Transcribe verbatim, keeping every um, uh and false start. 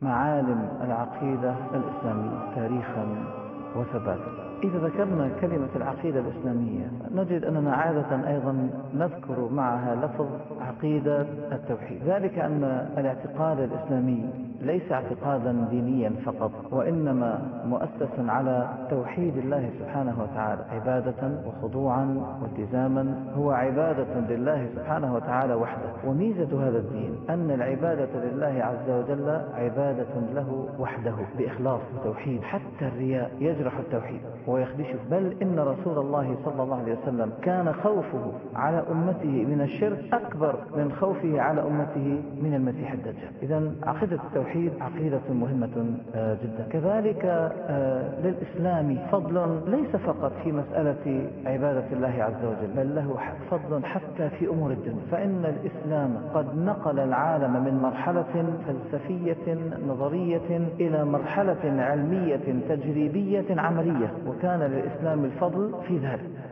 معالم العقيدة الإسلامية تاريخا وثباتا. إذا ذكرنا كلمة العقيدة الإسلامية نجد أننا عادة أيضا نذكر معها لفظ عقيدة التوحيد، ذلك أن الاعتقاد الإسلامي ليس اعتقادا دينيا فقط، وإنما مؤسسا على توحيد الله سبحانه وتعالى عبادة وخضوعا والتزاما، هو عبادة لله سبحانه وتعالى وحده. وميزة هذا الدين أن العبادة لله عز وجل عبادة له وحده بإخلاص وتوحيد، حتى الرياء يجرح التوحيد ويخدشه. بل إن رسول الله صلى الله عليه وسلم كان خوفه على أمته من الشرك أكبر من خوفه على أمته من المسيح الدجال. إذن عقيدة التوحيد عقيدة مهمة جدا. كذلك للإسلام فضل ليس فقط في مسألة عبادة الله عز وجل، بل له فضل حتى في أمور الدنيا، فإن الإسلام قد نقل العالم من مرحلة فلسفية نظرية إلى مرحلة علمية تجريبية عملية، وكان للإسلام الفضل في ذلك.